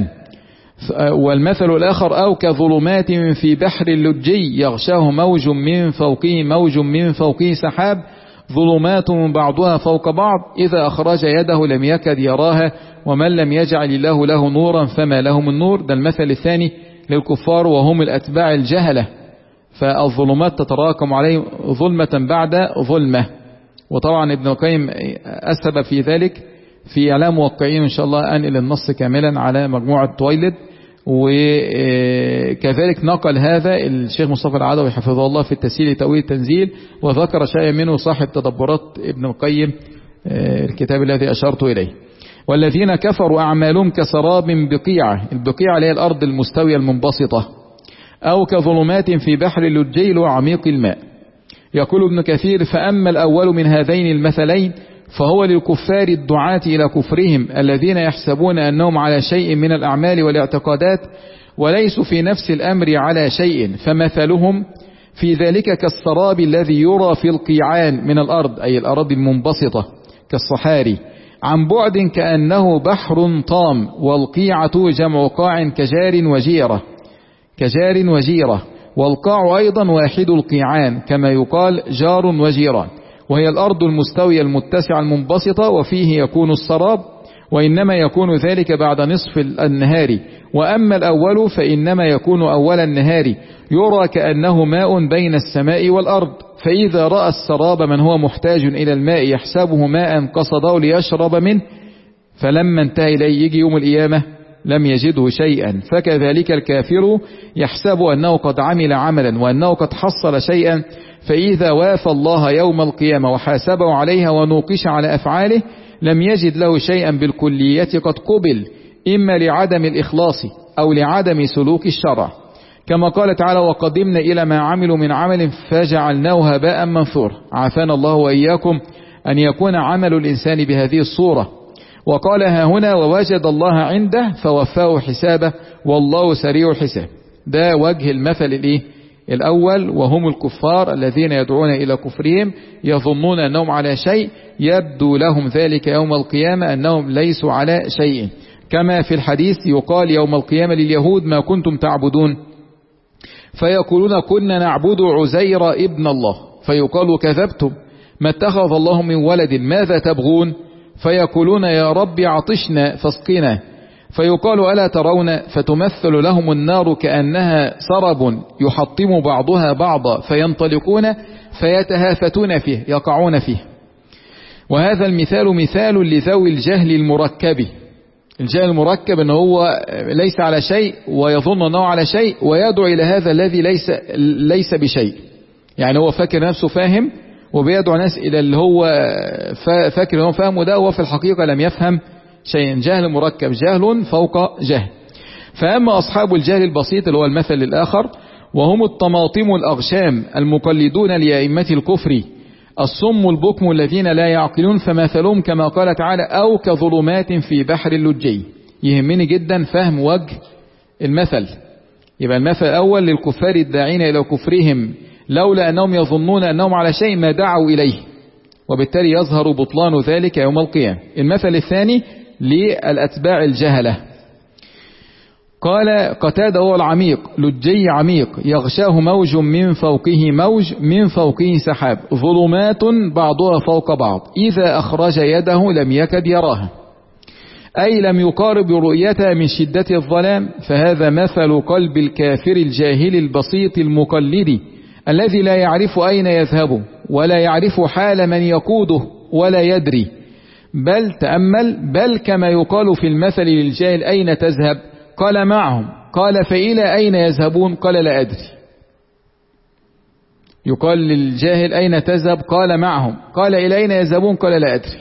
والمثل الآخر أو كظلمات في بحر اللجي يغشاه موج من فوقه موج من فوقه سحاب ظلمات بعضها فوق بعض إذا أخرج يده لم يكد يراها ومن لم يجعل الله له نورا فما له من نور. ده المثل الثاني للكفار وهم الأتباع الجهلة، فالظلمات تتراكم عليهم ظلمة بعد ظلمة. وطبعا ابن القيم أسهب في ذلك في إعلام موقعين، إن شاء الله أنقل النص كاملا على مجموعة تويلد. وكذلك نقل هذا الشيخ مصطفى العدوي حفظه الله في التسهيل تأويل التنزيل، وذكر شيئا منه صاحب تدبرات ابن القيم الكتاب الذي أشرت إليه. والذين كفروا أعمالهم كسراب بقيعة، البقيعة اللي هي الأرض المستوية المنبسطة، أو كظلمات في بحر اللجي وعميق الماء. يقول ابن كثير فأما الأول من هذين المثلين فهو للكفار الدعاة إلى كفرهم الذين يحسبون أنهم على شيء من الأعمال والاعتقادات وليسوا في نفس الأمر على شيء، فمثلهم في ذلك كالسراب الذي يرى في القيعان من الأرض، أي الأراضي المنبسطة كالصحاري، عن بعد كأنه بحر طام، والقيعة جمع قاع كجار وجيرة كجار وجيرة والقاع أيضا واحد القيعان كما يقال جار وجيران، وهي الأرض المستوية المتسعة المنبسطة وفيه يكون السراب، وإنما يكون ذلك بعد نصف النهار. وأما الأول فإنما يكون أول النهار يرى كأنه ماء بين السماء والأرض، فإذا رأى السراب من هو محتاج إلى الماء يحسبه ماء قصده ليشرب منه، فلما انتهى إليه يجي يوم القيامة لم يجده شيئا. فكذلك الكافر يحسب أنه قد عمل عملا وأنه قد حصل شيئا، فإذا وافى الله يوم القيامة وحاسبه عليها ونوقش على أفعاله لم يجد له شيئا بالكلية قد قبل، إما لعدم الإخلاص أو لعدم سلوك الشرع، كما قال تعالى وقدمنا إلى ما عملوا من عمل فجعلناه هباء منثورا. عافانا الله وإياكم أن يكون عمل الإنسان بهذه الصورة. وقال ها هنا ووجد الله عنده فوفاه حسابه والله سريع الحساب. ده وجه المثل الإيه؟ الأول، وهم الكفار الذين يدعون إلى كفرهم يظنون أنهم على شيء، يبدو لهم ذلك يوم القيامة أنهم ليسوا على شيء، كما في الحديث يقال يوم القيامة لليهود ما كنتم تعبدون، فيقولون كنا نعبد عزير ابن الله، فيقال كذبتم ما اتخذ الله من ولد ماذا تبغون، فيقولون يا رب عطشنا فاسقنا، فيقال ألا ترون، فتمثل لهم النار كأنها سرب يحطم بعضها بعضا فينطلقون فيتهافتون فيه، يقعون فيه. وهذا المثال مثال لذوي الجهل المركب. الجهل المركب أنه هو ليس على شيء ويظن أنه على شيء ويدعو إلى هذا الذي ليس, ليس بشيء. يعني هو فاكر نفسه فاهم وبيدعو ناس إلى اللي هو فاكر أنه فاهم، وده هو في الحقيقة لم يفهم شيئا. جهل مركب، جهل فوق جهل. فأما أصحاب الجهل البسيط اللي هو المثل الآخر، وهم الطماطم الأغشام المقلدون لأئمة الكفر الصم البكم الذين لا يعقلون، فمثلهم كما قال تعالى أو كظلمات في بحر اللجي. يهمني جدا فهم وجه المثل. يبقى المثل الأول للكفار الداعين إلى كفرهم لولا أنهم يظنون أنهم على شيء ما دعوا إليه، وبالتالي يظهر بطلان ذلك يوم القيامة. المثل الثاني للأتباع الجهلة. قال قتادة هو العميق، لجي عميق يغشاه موج من فوقه موج من فوقه سحاب ظلمات بعضها فوق بعض إذا أخرج يده لم يكد يراها، أي لم يقارب رؤيتها من شدة الظلام. فهذا مثل قلب الكافر الجاهل البسيط المقلد الذي لا يعرف أين يذهب ولا يعرف حال من يقوده ولا يدري. بل تأمل، بل كما يقال في المثل للجاهل أين تذهب؟ قال معهم. قال فإلى أين يذهبون؟ قال لا أدري. يقال للجاهل أين تذهب؟ قال معهم. قال إلى أين يذهبون؟ قال لا أدري.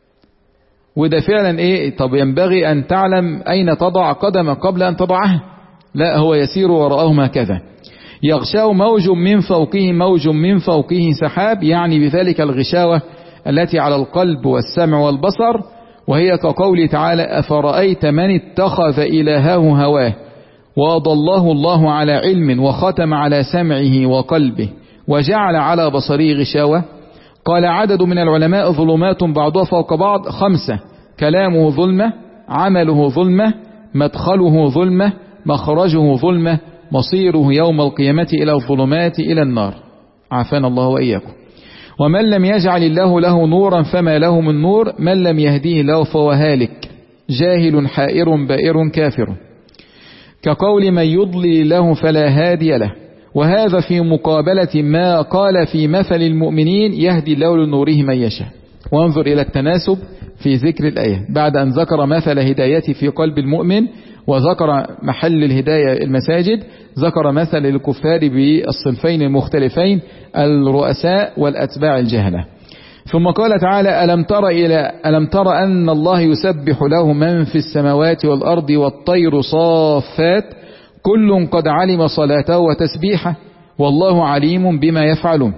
وده فعلا إيه؟ طب ينبغي أن تعلم أين تضع قدمك قبل أن تضعها. لا، هو يسير وراءهم هكذا. يغشاه موج من فوقه موج من فوقه سحاب، يعني بذلك الغشاوة التي على القلب والسمع والبصر، وهي كقول تعالى أفرأيت من اتخذ إلهه هواه وأضله الله على علم وختم على سمعه وقلبه وجعل على بصره غشاوة. قال عدد من العلماء ظلمات بعضها فوق بعض خمسة: كلامه ظلمة، عمله ظلمة، مدخله ظلمة، مخرجه ظلمة، مصيره يوم القيامة إلى الظلمات إلى النار. عافانا الله وإياكم. ومن لم يجعل الله له نورا فما له من نور، من لم يهديه له فهو هالك، جاهل حائر بائر كافر. كقول من يضلل له فلا هادي له. وهذا في مقابلة ما قال في مثل المؤمنين يهدي الله لنوره من يشاء. وانظر إلى التناسب في ذكر الآية. بعد أن ذكر مثل هدايته في قلب المؤمن وذكر محل الهداية المساجد، ذكر مثل الكفار بالصنفين المختلفين الرؤساء والأتباع الجهلة. ثم قال تعالى ألم تر إلى ألم تر أن الله يسبح له من في السماوات والأرض والطير صافات كل قد علم صلاته وتسبيحه والله عليم بما يفعلون.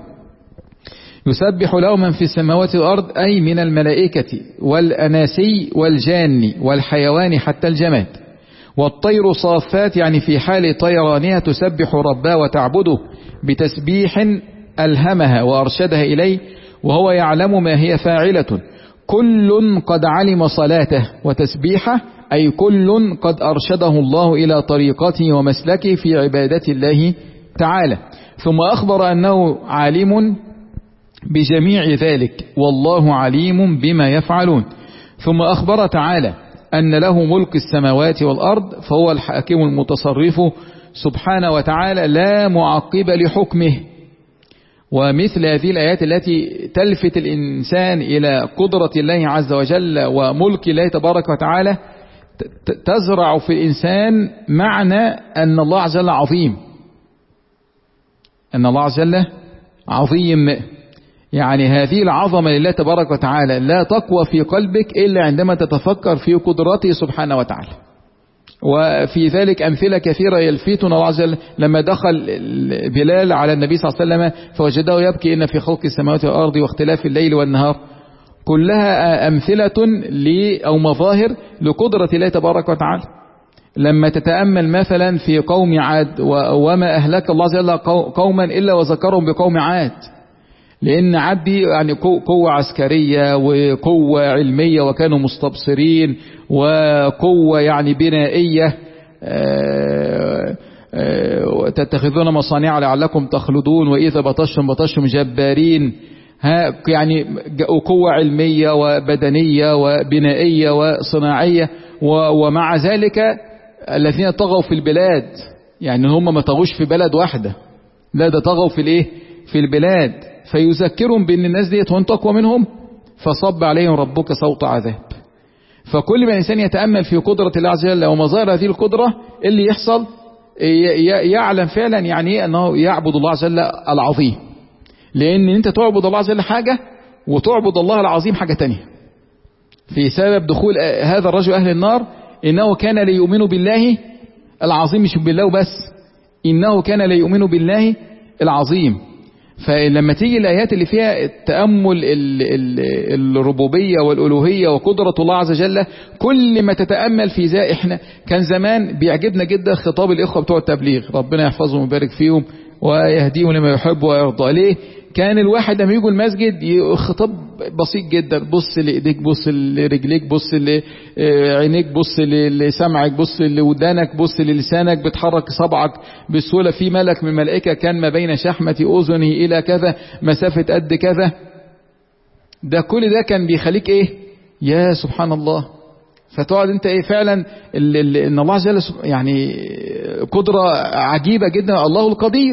يسبح له من في السماوات والأرض أي من الملائكة والأناسي والجان والحيوان حتى الجماد. والطير صافات يعني في حال طيرانها تسبح ربها وتعبده بتسبيح ألهمها وأرشدها إليه وهو يعلم ما هي فاعلة. كل قد علم صلاته وتسبيحه أي كل قد أرشده الله إلى طريقته ومسلكه في عبادة الله تعالى. ثم أخبر أنه عالم بجميع ذلك والله عليم بما يفعلون. ثم أخبر تعالى أن له ملك السماوات والأرض فهو الحاكم المتصرف سبحانه وتعالى لا معقب لحكمه. ومثل هذه الآيات التي تلفت الإنسان إلى قدرة الله عز وجل وملك الله تبارك وتعالى تزرع في الإنسان معنى أن الله عز وجل عظيم، أن الله عز وجل عظيم. يعني هذه العظمة لله تبارك وتعالى لا تقوى في قلبك إلا عندما تتفكر في قدرته سبحانه وتعالى. وفي ذلك أمثلة كثيرة يلفتنا الله عز وجل. لما دخل بلال على النبي صلى الله عليه وسلم فوجده يبكي إن في خلق السماوات والأرض واختلاف الليل والنهار، كلها أمثلة أو مظاهر لقدرة الله تبارك وتعالى. لما تتأمل مثلا في قوم عاد وما أهلك الله عز وجل قوما إلا وذكرهم بقوم عاد، لأن عاد دي يعني قوة عسكرية وقوة علمية وكانوا مستبصرين وقوة يعني بنائية، تتخذون مصانع لعلكم تخلدون وإذا بطشتم بطشتم جبارين. ها يعني قوة علمية وبدنية وبنائية وصناعية، ومع ذلك الذين طغوا في البلاد، يعني هم ما طغوش في بلد واحدة، لا ده طغوا في الايه في البلاد، فيذكرهم بان الناس ديت وانت اقوى منهم فصب عليهم ربك صوت عذاب. فكل ما الانسان يتامل في قدره الله عز وجل ومظاهر هذه القدره اللي يحصل يعلم فعلا يعني ايه انه يعبد الله عز وجل العظيم. لان انت تعبد الله عز وجل حاجه وتعبد الله العظيم حاجه تانية. في سبب دخول هذا الرجل اهل النار انه كان ليؤمن بالله العظيم، مش بالله وبس، انه كان ليؤمن بالله العظيم. فلما تيجي الآيات اللي فيها التأمل الربوبية والألوهية وقدرة الله عز وجل، كل ما تتأمل في ذا، احنا كان زمان بيعجبنا جدا خطاب الإخوة بتوع التبليغ، ربنا يحفظهم ويبارك فيهم ويهديهم لما يحب ويرضى. ليه؟ كان الواحد لما يجوا المسجد خطاب بسيط جدا، بص لإيديك، بص لرجليك، بص لعينيك، بص لسمعك، بص لودانك، بص للسانك، بتحرك صبعك بسهولة، في ملك من ملائكة كان ما بين شحمة أذنه إلى كذا مسافة قد كذا. ده كل ده كان بيخليك إيه؟ يا سبحان الله. فتقعد انت ايه فعلا ان الله عز وجل يعني قدرة عجيبة جدا، الله القدير.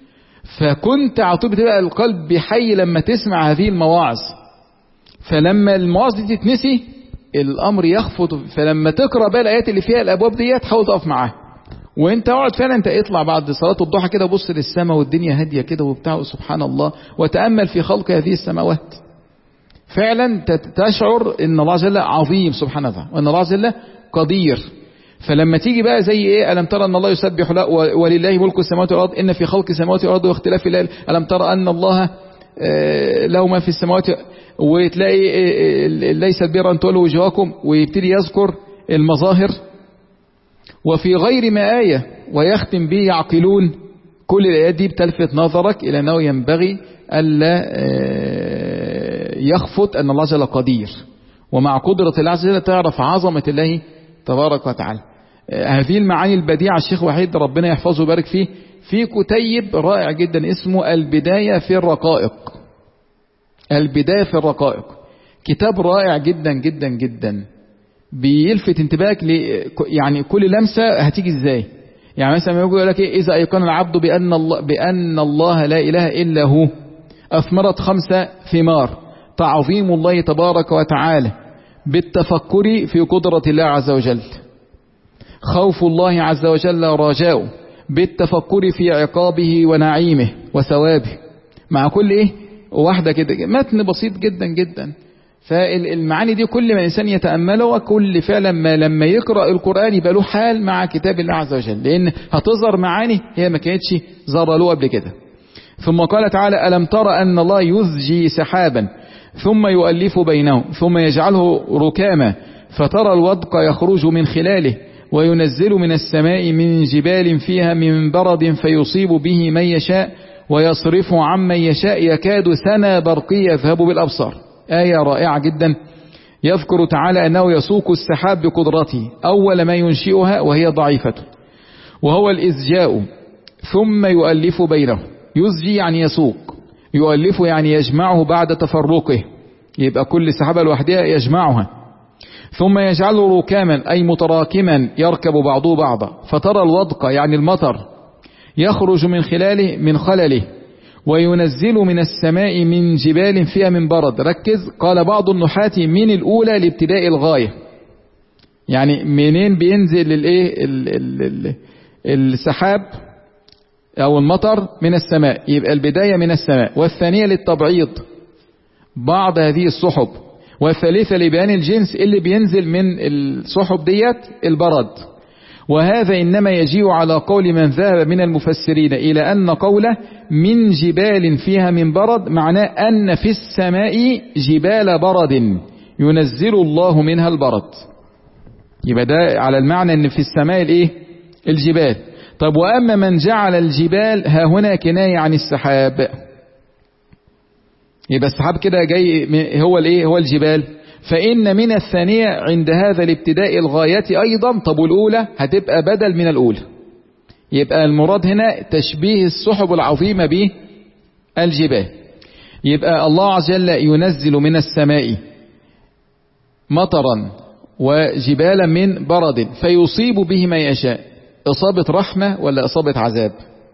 فكنت على طول بتبقى القلب بيحيي لما تسمع هذه المواعظ. فلما المواعظ دي تتنسي الامر يخفض، فلما تقرا بقى الايات اللي فيها الابواب ديت حاول تقف معاها، وانت اقعد فعلا انت اطلع بعد صلاه الضحى كده بص للسماء والدنيا هاديه كده وبتاع سبحان الله، وتامل في خلق هذه السماوات. فعلا تشعر ان الله عز وجل عظيم سبحانه وتعالى، وان الله عز وجل قدير. فلما تيجي بقى زي ايه، الم ترى ان الله يسبح له ولله ملك السماوات والارض ان في خلق السماوات والارض واختلاف الليل، الم ترى ان الله له ما في السماوات، وتلاقي ليس البر ان تولوا وجوهكم، ويبتدي يذكر المظاهر. وفي غير ما آية ويختم به يعقلون. كل الآيات دي بتلفت نظرك إلى أنه ينبغي ألا يخفت أن الله عز وجل قدير، ومع قدرة الله عز وجل تعرف عظمة الله تبارك وتعالى. هذه المعاني البديعة الشيخ وحيد ربنا يحفظه ويبارك فيه في كتيب رائع جدا اسمه البداية في الرقائق. البداية في الرقائق كتاب رائع جدا جدا جدا، بيلفت انتباهك ل يعني كل لمسة هتيجي ازاي. يعني مثلا يقول لك ايه، اذا ايقن العبد بان الله بان الله لا اله الا هو اثمرت خمسة ثمار: تعظيم الله تبارك وتعالى بالتفكر في قدرة الله عز وجل، خوف الله عز وجل رجاؤه بالتفكر في عقابه ونعيمه وثوابه. مع كل ايه واحدة كده متن بسيط جدا جدا. فالمعاني دي كل ما الإنسان يتأمله، وكل فعلا ما لما يقرأ القرآن يبقى له حال مع كتاب الله عز وجل، لأن هتظهر معاني هي ما كانتش ظهر له قبل كده. ثم قال تعالى: ألم ترى أن الله يزجي سحابا ثم يؤلف بينه ثم يجعله ركاما فترى الودق يخرج من خلاله وينزل من السماء من جبال فيها من برد فيصيب به من يشاء ويصرفه عمن يشاء يكاد سنا برقي يذهب بالأبصار. آية رائعة جدا. يذكر تعالى أنه يسوق السحاب بقدرته أول ما ينشئها وهي ضعيفة، وهو الإزجاء، ثم يؤلف بينه. يزجي يعني يسوق، يؤلف يعني يجمعه بعد تفرقه، يبقى كل سحابة لوحدها يجمعها. ثم يجعله ركاما أي متراكما يركب بعضه بعضا، فترى الودق يعني المطر يخرج من خلاله من خلله، وينزل من السماء من جبال فيها من برد. ركز، قال بعض النحاة من الأولى لابتداء الغاية، يعني منين بينزل الايه السحاب أو المطر؟ من السماء، يبقى البداية من السماء. والثانية للتبعيض بعض هذه السحب، والثالثة لبيان الجنس اللي بينزل من السحب ديت البرد. وهذا إنما يجيء على قول من ذهب من المفسرين إلى أن قوله من جبال فيها من برد معناه أن في السماء جبال برد ينزل الله منها البرد. يبقى ده على المعنى أن في السماء الإيه؟ الجبال. طب وأما من جعل الجبال ها هنا كناية عن السحاب، يبقى السحاب كده جاي هو الإيه؟ هو الجبال. فإن من الثانية عند هذا الابتداء الغاية أيضا. طب والأولى هتبقى بدل من الأولى، يبقى المراد هنا تشبيه السحب العظيمة بالجبال. يبقى الله عز وجل ينزل من السماء مطرا وجبالا من برد فيصيب به ما يشاء. إصابة رحمة ولا إصابة عذاب؟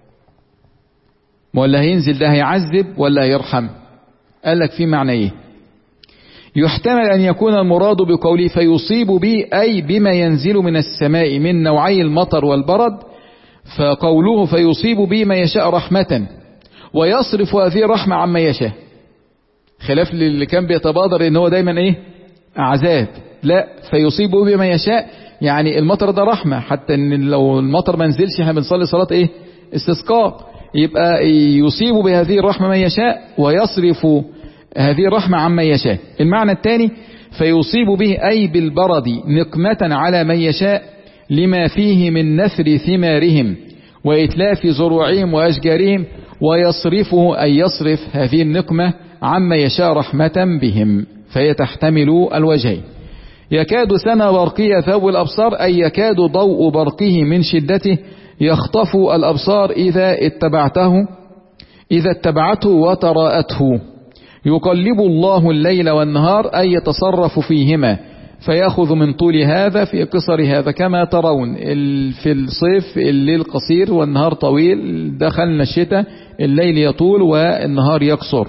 ولا هينزل ده هيعذب ولا هيرحم؟ قال لك في معنى ايه؟ يحتمل أن يكون المراد بقوله فيصيب به أي بما ينزل من السماء من نوعي المطر والبرد، فقوله فيصيب به ما يشاء رحمة، ويصرف هذه الرحمة عما يشاء، خلاف اللي كان بيتبادر ان هو دايما ايه؟ عذاب. لا، فيصيب به ما يشاء يعني المطر ده رحمة، حتى ان لو المطر ما نزلش احنا بنصلي صلاة ايه؟ استسقاء، يبقى يصيب بهذه الرحمة ما يشاء ويصرف هذه الرحمة عما يشاء. المعنى الثاني فيصيب به أي بالبرد نقمة على من يشاء لما فيه من نثر ثمارهم وإتلاف زروعهم وأشجارهم، ويصرفه أي يصرف هذه النقمة عما يشاء رحمة بهم، فهي تحتمل الوجهين. يكاد سنا برقية ثوب الأبصار أي يكاد ضوء برقه من شدته يخطف الأبصار إذا اتبعته إذا اتبعته وتراءته. يقلب الله الليل والنهار أي يتصرف فيهما فيأخذ من طول هذا في قصر هذا، كما ترون في الصيف الليل قصير والنهار طويل، دخلنا الشتاء الليل يطول والنهار يقصر.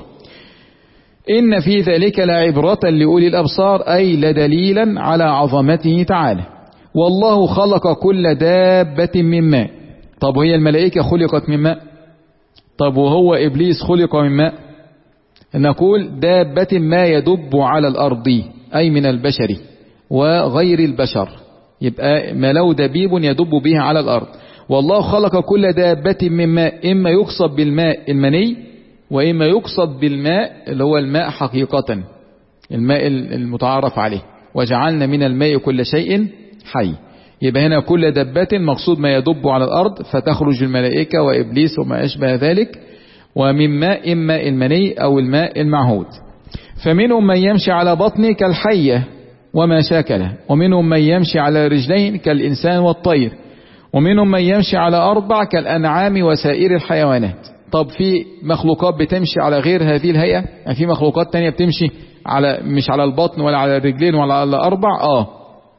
إن في ذلك لعبرة لأولي الأبصار أي لدليلا على عظمته تعالى. والله خلق كل دابة من ماء. طب وهي الملائكة خلقت من ماء؟ طب وهو إبليس خلق من ماء؟ نقول دابة ما يدب على الأرض أي من البشر وغير البشر، يبقى ما له دبيب يدب به على الأرض. والله خلق كل دابة من ماء، إما يقصد بالماء المني وإما يقصد بالماء اللي هو الماء حقيقة، الماء المتعارف عليه. وجعلنا من الماء كل شيء حي، يبقى هنا كل دبة مقصود ما يدب على الأرض، فتخرج الملائكة وإبليس وما أشبه ذلك. ومن ماء إما المني أو الماء المعهود. فمنهم من يمشي على بطنه كالحية وما شاكله، ومنهم من يمشي على رجلين كالإنسان والطير، ومنهم من يمشي على أربع كالأنعام وسائر الحيوانات. طب في مخلوقات بتمشي على غير هذه الهيئة؟ يعني في مخلوقات تانية بتمشي على مش على البطن ولا على الرجلين ولا على الأربع؟ آه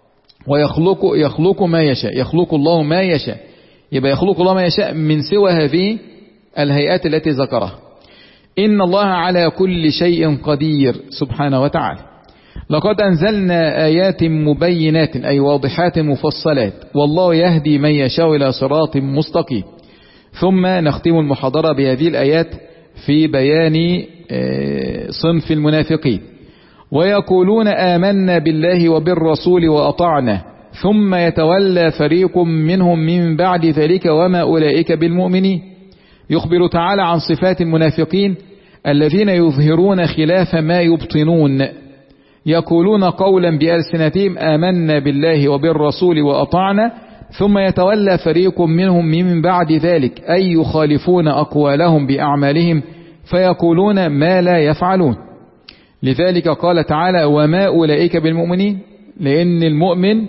ويخلق يخلق ما يشاء، يخلق الله ما يشاء، يبقى يخلق الله ما يشاء من سوى هذه الهيئات التي ذكرها. إن الله على كل شيء قدير سبحانه وتعالى. لقد أنزلنا آيات مبينات أي واضحات مفصلات، والله يهدي من يشاء إلى صراط مستقيم. ثم نختم المحاضرة بهذه الآيات في بيان صنف المنافقين. ويقولون آمنا بالله وبالرسول وأطعنا ثم يتولى فريق منهم من بعد ذلك وما أولئك بالمؤمنين. يخبر تعالى عن صفات المنافقين الذين يظهرون خلاف ما يبطنون، يقولون قولا بألسنتهم آمنا بالله وبالرسول وأطعنا ثم يتولى فريق منهم من بعد ذلك أي يخالفون أقوالهم بأعمالهم فيقولون ما لا يفعلون. لذلك قال تعالى وما أولئك بالمؤمنين، لأن المؤمن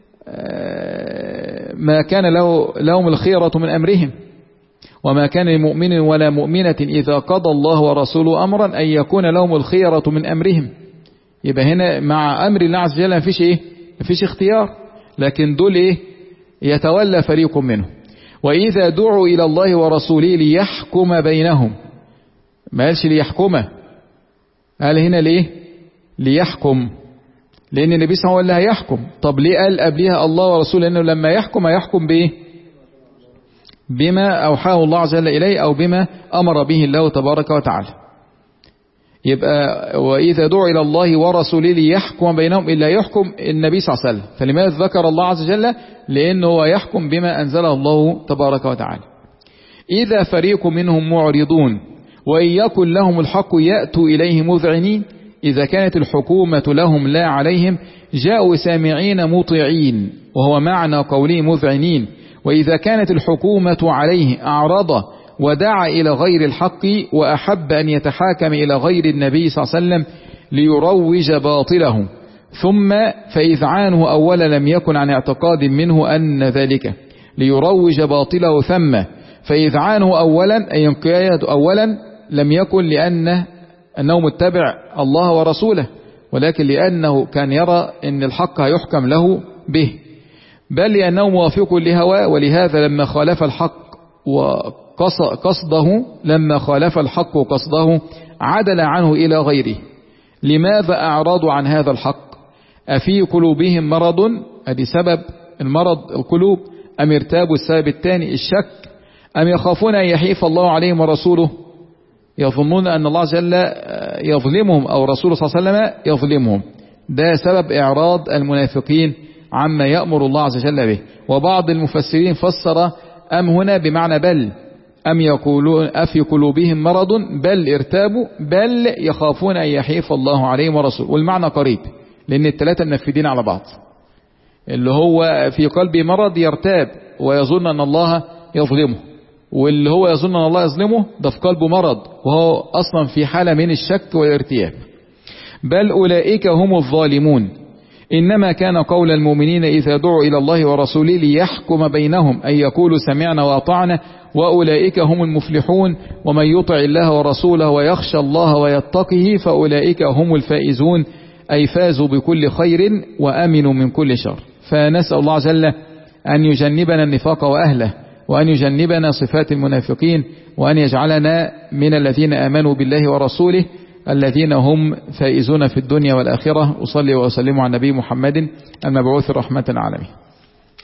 ما كان له لهم الخيرة من أمرهم، وما كان لمؤمن ولا مؤمنة إذا قضى الله ورسوله أمرا أن يكون لهم الخيرة من أمرهم. يبقى هنا مع أمر الله عز وجل مفيش إيه؟ مفيش اختيار، لكن دول إيه؟ يتولى فريق منهم. وإذا دعوا إلى الله ورسوله ليحكم بينهم، ما قالش ليحكمه، قال هنا ليه؟ ليحكم، لأن النبي صلى الله عليه وسلم هو اللي هيحكم. طب ليه قال قبلها الله ورسوله؟ لأنه لما يحكم هيحكم بإيه؟ بما أوحاه الله عز وجل إليه أو بما أمر به الله تبارك وتعالى. يبقى وإذا دعوا إلى الله ورسوله ليحكم بينهم إلا يحكم النبي صلى الله عليه وسلم. فلماذا ذكر الله عز وجل؟ لأنه هو يحكم بما أنزله الله تبارك وتعالى. إذا فريق منهم معرضون وإن يكن لهم الحق يأتوا إليه مذعنين. إذا كانت الحكومة لهم لا عليهم جاءوا سامعين مطيعين، وهو معنى قوله مذعنين. وإذا كانت الحكومة عليه أعرض ودعا إلى غير الحق وأحب أن يتحاكم إلى غير النبي صلى الله عليه وسلم ليروج باطله، ثم فإذعانه أولا لم يكن عن اعتقاد منه أن ذلك ليروج باطله، ثم فإذعانه أولا أي انقياد أولا لم يكن لأنه أنه متبع الله ورسوله، ولكن لأنه كان يرى أن الحق هيحكم له به، بل لأنه موافق لهواه. ولهذا لما خالف الحق وقصده لما خالف الحق وقصده عدل عنه إلى غيره. لماذا أعرضوا عن هذا الحق؟ أفي قلوبهم مرض، هذه سبب المرض القلوب، أم ارتابوا السبب الثاني الشك، أم يخافون أن يحيف الله عليهم ورسوله، يظنون أن الله جل يظلمهم أو رسوله صلى الله عليه وسلم يظلمهم. ده سبب إعراض المنافقين عما يأمر الله عز وجل به. وبعض المفسرين فسر أم هنا بمعنى بل، أم يقولون أفي قلوبهم مرض بل ارتابوا، بل يخافون أن يحيف الله عليهم ورسوله. والمعنى قريب لأن الثلاثة منفذين على بعض، اللي هو في قلبه مرض يرتاب ويظن أن الله يظلمه، واللي هو يظن أن الله يظلمه ده في قلبه مرض وهو أصلا في حالة من الشك والارتياب. بل أولئك هم الظالمون، إنما كان قول المؤمنين إذا دعوا إلى الله ورسوله ليحكم بينهم أن يقولوا سمعنا وأطعنا وأولئك هم المفلحون، ومن يطع الله ورسوله ويخشى الله ويتقه فأولئك هم الفائزون، أي فازوا بكل خير وأمنوا من كل شر. فنسأل الله جل أن يجنبنا النفاق وأهله، وأن يجنبنا صفات المنافقين، وأن يجعلنا من الذين آمنوا بالله ورسوله الذين هم فائزون في الدنيا والآخرة. أصلي وأسلم على النبي محمد المبعوث رحمة العالمين.